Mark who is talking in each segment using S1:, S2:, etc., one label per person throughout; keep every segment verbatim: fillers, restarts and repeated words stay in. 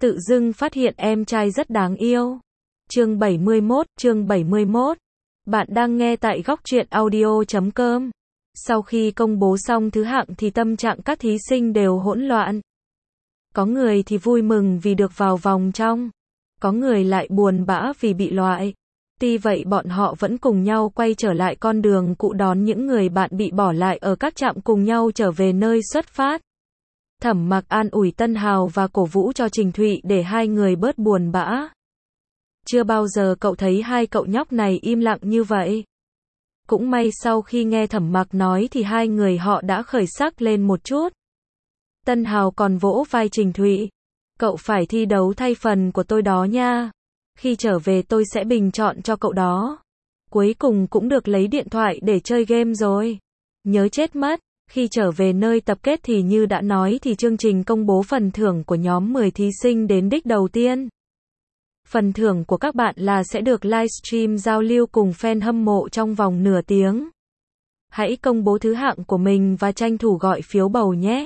S1: Tự dưng phát hiện em trai rất đáng yêu. Chương bảy mươi mốt, chương bảy mươi mốt. Bạn đang nghe tại góc truyện audio chấm com. Sau khi công bố xong thứ hạng thì tâm trạng các thí sinh đều hỗn loạn. Có người thì vui mừng vì được vào vòng trong. Có người lại buồn bã vì bị loại. Tuy vậy bọn họ vẫn cùng nhau quay trở lại con đường cũ đón những người bạn bị bỏ lại ở các trạm cùng nhau trở về nơi xuất phát. Thẩm Mặc an ủi Tân Hào và cổ vũ cho Trình Thụy để hai người bớt buồn bã. Chưa bao giờ cậu thấy hai cậu nhóc này im lặng như vậy. Cũng may sau khi nghe Thẩm Mặc nói thì hai người họ đã khởi sắc lên một chút. Tân Hào còn vỗ vai Trình Thụy. Cậu phải thi đấu thay phần của tôi đó nha. Khi trở về tôi sẽ bình chọn cho cậu đó. Cuối cùng cũng được lấy điện thoại để chơi game rồi. Nhớ chết mất. Khi trở về nơi tập kết thì như đã nói thì chương trình công bố phần thưởng của nhóm mười thí sinh đến đích đầu tiên. Phần thưởng của các bạn là sẽ được livestream giao lưu cùng fan hâm mộ trong vòng nửa tiếng. Hãy công bố thứ hạng của mình và tranh thủ gọi phiếu bầu nhé.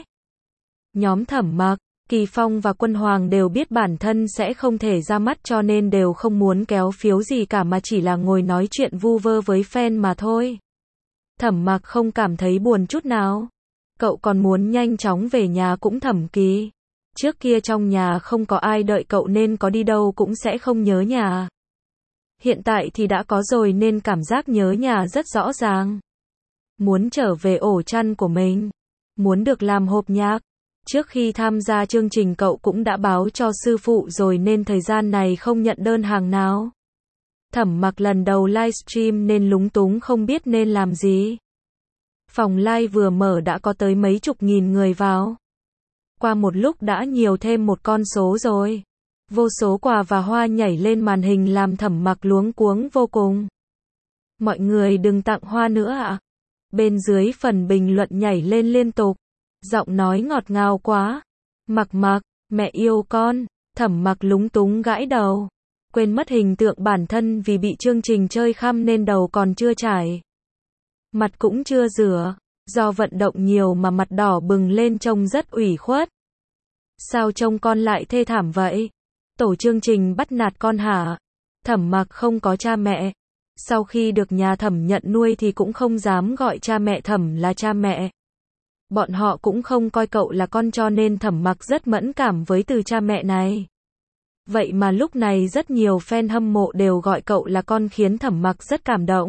S1: Nhóm Thẩm Mặc, Kỳ Phong và Quân Hoàng đều biết bản thân sẽ không thể ra mắt cho nên đều không muốn kéo phiếu gì cả mà chỉ là ngồi nói chuyện vu vơ với fan mà thôi. Thẩm Mặc không cảm thấy buồn chút nào. Cậu còn muốn nhanh chóng về nhà cũng thầm kỳ. Trước kia trong nhà không có ai đợi cậu nên có đi đâu cũng sẽ không nhớ nhà. Hiện tại thì đã có rồi nên cảm giác nhớ nhà rất rõ ràng. Muốn trở về ổ chăn của mình. Muốn được làm hộp nhạc. Trước khi tham gia chương trình cậu cũng đã báo cho sư phụ rồi nên thời gian này không nhận đơn hàng nào. Thẩm Mặc lần đầu livestream nên lúng túng không biết nên làm gì. Phòng live vừa mở đã có tới mấy chục nghìn người vào. Qua một lúc đã nhiều thêm một con số rồi. Vô số quà và hoa nhảy lên màn hình làm Thẩm Mặc luống cuống vô cùng. Mọi người đừng tặng hoa nữa ạ. Bên dưới phần bình luận nhảy lên liên tục. Giọng nói ngọt ngào quá. Mặc Mặc, mẹ yêu con. Thẩm Mặc lúng túng gãi đầu. Quên mất hình tượng bản thân vì bị chương trình chơi khăm nên đầu còn chưa chải. Mặt cũng chưa rửa. Do vận động nhiều mà mặt đỏ bừng lên trông rất ủy khuất. Sao trông con lại thê thảm vậy? Tổ chương trình bắt nạt con hả? Thẩm Mặc không có cha mẹ. Sau khi được nhà Thẩm nhận nuôi thì cũng không dám gọi cha mẹ Thẩm là cha mẹ. Bọn họ cũng không coi cậu là con cho nên Thẩm Mặc rất mẫn cảm với từ cha mẹ này. Vậy mà lúc này rất nhiều fan hâm mộ đều gọi cậu là con khiến Thẩm Mặc rất cảm động.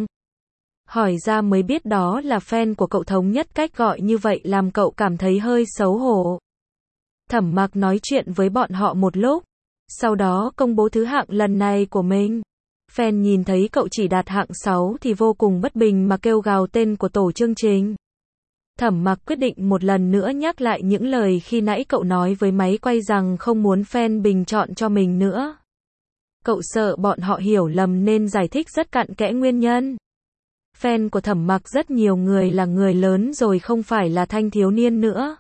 S1: Hỏi ra mới biết đó là fan của cậu thống nhất cách gọi như vậy làm cậu cảm thấy hơi xấu hổ. Thẩm Mặc nói chuyện với bọn họ một lúc. Sau đó công bố thứ hạng lần này của mình. Fan nhìn thấy cậu chỉ đạt hạng sáu thì vô cùng bất bình mà kêu gào tên của tổ chương trình. Thẩm Mặc quyết định một lần nữa nhắc lại những lời khi nãy cậu nói với máy quay rằng không muốn fan bình chọn cho mình nữa. Cậu sợ bọn họ hiểu lầm nên giải thích rất cặn kẽ nguyên nhân. Fan của Thẩm Mặc rất nhiều người là người lớn rồi không phải là thanh thiếu niên nữa.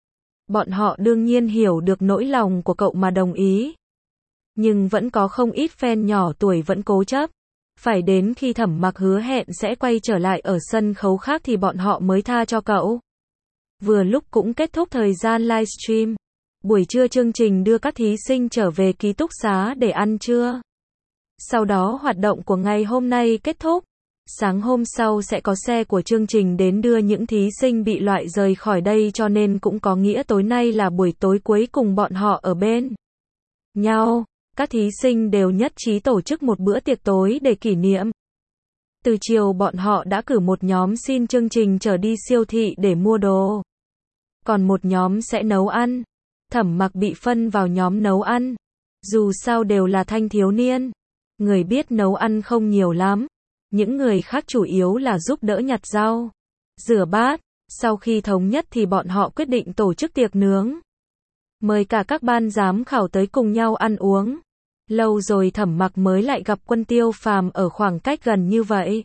S1: Bọn họ đương nhiên hiểu được nỗi lòng của cậu mà đồng ý. Nhưng vẫn có không ít fan nhỏ tuổi vẫn cố chấp. Phải đến khi Thẩm Mặc hứa hẹn sẽ quay trở lại ở sân khấu khác thì bọn họ mới tha cho cậu. Vừa lúc cũng kết thúc thời gian livestream. Buổi trưa chương trình đưa các thí sinh trở về ký túc xá để ăn trưa. Sau đó hoạt động của ngày hôm nay kết thúc. Sáng hôm sau sẽ có xe của chương trình đến đưa những thí sinh bị loại rời khỏi đây cho nên cũng có nghĩa tối nay là buổi tối cuối cùng bọn họ ở bên nhau. Các thí sinh đều nhất trí tổ chức một bữa tiệc tối để kỷ niệm. Từ chiều bọn họ đã cử một nhóm xin chương trình chở đi siêu thị để mua đồ. Còn một nhóm sẽ nấu ăn. Thẩm Mặc bị phân vào nhóm nấu ăn. Dù sao đều là thanh thiếu niên. Người biết nấu ăn không nhiều lắm. Những người khác chủ yếu là giúp đỡ nhặt rau, rửa bát. Sau khi thống nhất thì bọn họ quyết định tổ chức tiệc nướng. Mời cả các ban giám khảo tới cùng nhau ăn uống. Lâu rồi Thẩm Mặc mới lại gặp Quân Tiêu Phàm ở khoảng cách gần như vậy.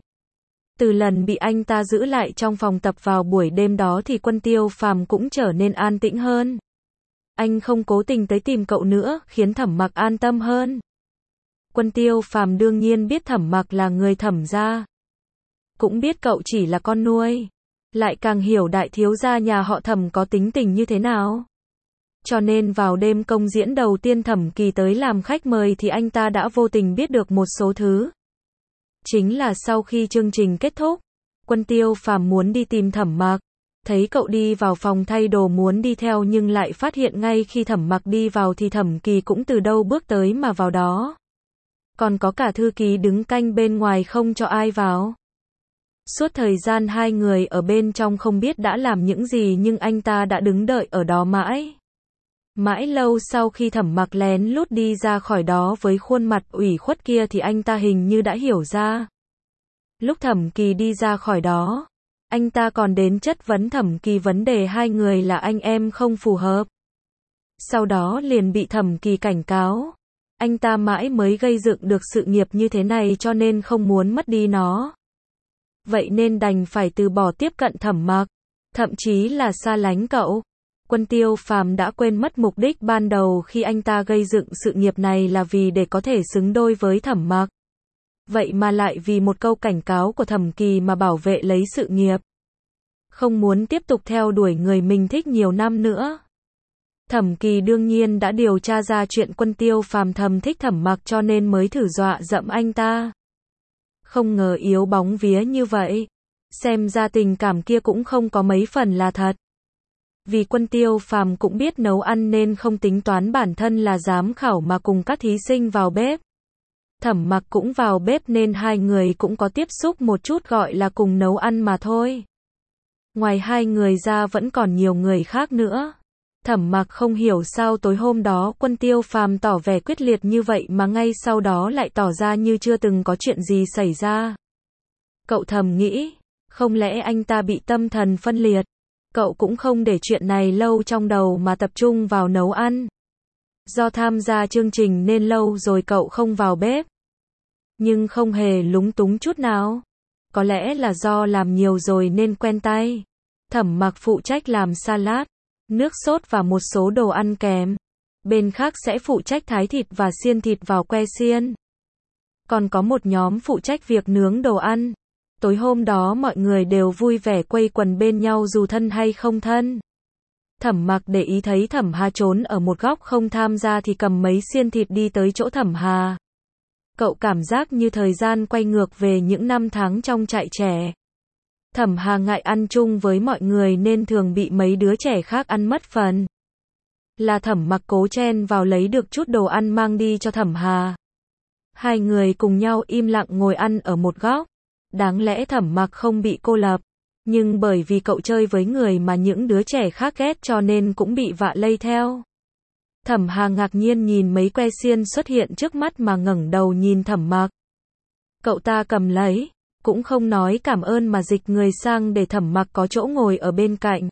S1: Từ lần bị anh ta giữ lại trong phòng tập vào buổi đêm đó thì Quân Tiêu Phàm cũng trở nên an tĩnh hơn. Anh không cố tình tới tìm cậu nữa, khiến Thẩm Mặc an tâm hơn. Quân Tiêu Phàm đương nhiên biết Thẩm Mặc là người Thẩm gia. Cũng biết cậu chỉ là con nuôi. Lại càng hiểu đại thiếu gia nhà họ Thẩm có tính tình như thế nào. Cho nên vào đêm công diễn đầu tiên Thẩm Kỳ tới làm khách mời thì anh ta đã vô tình biết được một số thứ. Chính là sau khi chương trình kết thúc, Quân Tiêu Phàm muốn đi tìm Thẩm Mặc. Thấy cậu đi vào phòng thay đồ muốn đi theo nhưng lại phát hiện ngay khi Thẩm Mặc đi vào thì Thẩm Kỳ cũng từ đâu bước tới mà vào đó. Còn có cả thư ký đứng canh bên ngoài không cho ai vào. Suốt thời gian hai người ở bên trong không biết đã làm những gì nhưng anh ta đã đứng đợi ở đó mãi. Mãi lâu sau khi Thẩm Mặc lén lút đi ra khỏi đó với khuôn mặt ủy khuất kia thì anh ta hình như đã hiểu ra. Lúc Thẩm Kỳ đi ra khỏi đó, anh ta còn đến chất vấn Thẩm Kỳ vấn đề hai người là anh em không phù hợp. Sau đó liền bị Thẩm Kỳ cảnh cáo. Anh ta mãi mới gây dựng được sự nghiệp như thế này cho nên không muốn mất đi nó. Vậy nên đành phải từ bỏ tiếp cận Thẩm Mặc, thậm chí là xa lánh cậu. Quân Tiêu Phàm đã quên mất mục đích ban đầu khi anh ta gây dựng sự nghiệp này là vì để có thể xứng đôi với Thẩm Mặc. Vậy mà lại vì một câu cảnh cáo của Thẩm Kỳ mà bảo vệ lấy sự nghiệp. Không muốn tiếp tục theo đuổi người mình thích nhiều năm nữa. Thẩm Kỳ đương nhiên đã điều tra ra chuyện Quân Tiêu Phàm thầm thích Thẩm Mặc cho nên mới thử dọa dẫm anh ta. Không ngờ yếu bóng vía như vậy. Xem ra tình cảm kia cũng không có mấy phần là thật. Vì Quân Tiêu Phàm cũng biết nấu ăn nên không tính toán bản thân là giám khảo mà cùng các thí sinh vào bếp. Thẩm Mặc cũng vào bếp nên hai người cũng có tiếp xúc một chút gọi là cùng nấu ăn mà thôi. Ngoài hai người ra vẫn còn nhiều người khác nữa. Thẩm Mặc không hiểu sao tối hôm đó Quân Tiêu Phàm tỏ vẻ quyết liệt như vậy mà ngay sau đó lại tỏ ra như chưa từng có chuyện gì xảy ra. Cậu thầm nghĩ, không lẽ anh ta bị tâm thần phân liệt? Cậu cũng không để chuyện này lâu trong đầu mà tập trung vào nấu ăn. Do tham gia chương trình nên lâu rồi cậu không vào bếp. Nhưng không hề lúng túng chút nào. Có lẽ là do làm nhiều rồi nên quen tay. Thẩm Mặc phụ trách làm salad, nước sốt và một số đồ ăn kèm. Bên khác sẽ phụ trách thái thịt và xiên thịt vào que xiên. Còn có một nhóm phụ trách việc nướng đồ ăn. Tối hôm đó mọi người đều vui vẻ quây quần bên nhau dù thân hay không thân. Thẩm Mặc để ý thấy Thẩm Hà trốn ở một góc không tham gia thì cầm mấy xiên thịt đi tới chỗ Thẩm Hà. Cậu cảm giác như thời gian quay ngược về những năm tháng trong trại trẻ. Thẩm Hà ngại ăn chung với mọi người nên thường bị mấy đứa trẻ khác ăn mất phần. Là Thẩm Mặc cố chen vào lấy được chút đồ ăn mang đi cho Thẩm Hà. Hai người cùng nhau im lặng ngồi ăn ở một góc. Đáng lẽ Thẩm Mặc không bị cô lập. Nhưng bởi vì cậu chơi với người mà những đứa trẻ khác ghét cho nên cũng bị vạ lây theo. Thẩm Hà ngạc nhiên nhìn mấy que xiên xuất hiện trước mắt mà ngẩng đầu nhìn Thẩm Mặc. Cậu ta cầm lấy, cũng không nói cảm ơn mà dịch người sang để Thẩm Mặc có chỗ ngồi ở bên cạnh.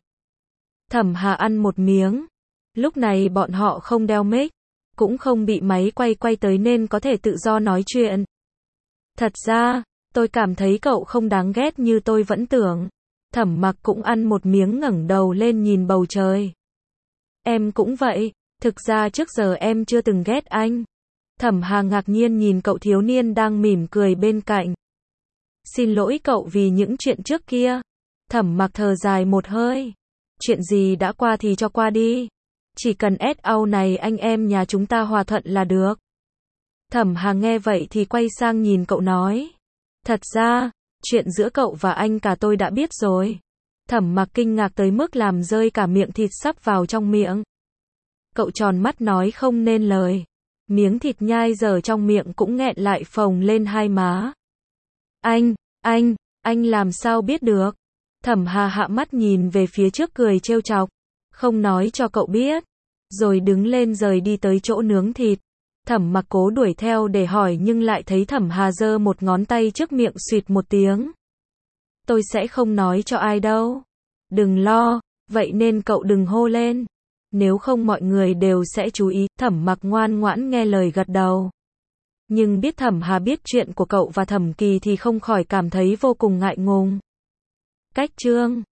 S1: Thẩm Hà ăn một miếng. Lúc này bọn họ không đeo mic, cũng không bị máy quay quay tới nên có thể tự do nói chuyện. Thật ra, tôi cảm thấy cậu không đáng ghét như tôi vẫn tưởng. Thẩm Mặc cũng ăn một miếng ngẩng đầu lên nhìn bầu trời. Em cũng vậy, thực ra trước giờ em chưa từng ghét anh. Thẩm Hà ngạc nhiên nhìn cậu thiếu niên đang mỉm cười bên cạnh. Xin lỗi cậu vì những chuyện trước kia. Thẩm Mặc thở dài một hơi. Chuyện gì đã qua thì cho qua đi. Chỉ cần ét ao này anh em nhà chúng ta hòa thuận là được. Thẩm Hà nghe vậy thì quay sang nhìn cậu nói. Thật ra, chuyện giữa cậu và anh cả tôi đã biết rồi. Thẩm Mặc kinh ngạc tới mức làm rơi cả miệng thịt sắp vào trong miệng. Cậu tròn mắt nói không nên lời. Miếng thịt nhai dở trong miệng cũng nghẹn lại phồng lên hai má. Anh, anh, anh làm sao biết được? Thẩm Hà hạ mắt nhìn về phía trước cười trêu chọc. Không nói cho cậu biết. Rồi đứng lên rời đi tới chỗ nướng thịt. Thẩm Mặc cố đuổi theo để hỏi nhưng lại thấy Thẩm Hà giơ một ngón tay trước miệng xuyệt một tiếng. Tôi sẽ không nói cho ai đâu. Đừng lo, vậy nên cậu đừng hô lên. Nếu không mọi người đều sẽ chú ý. Thẩm Mặc ngoan ngoãn nghe lời gật đầu. Nhưng biết Thẩm Hà biết chuyện của cậu và Thẩm Kỳ thì không khỏi cảm thấy vô cùng ngại ngùng. Cách chương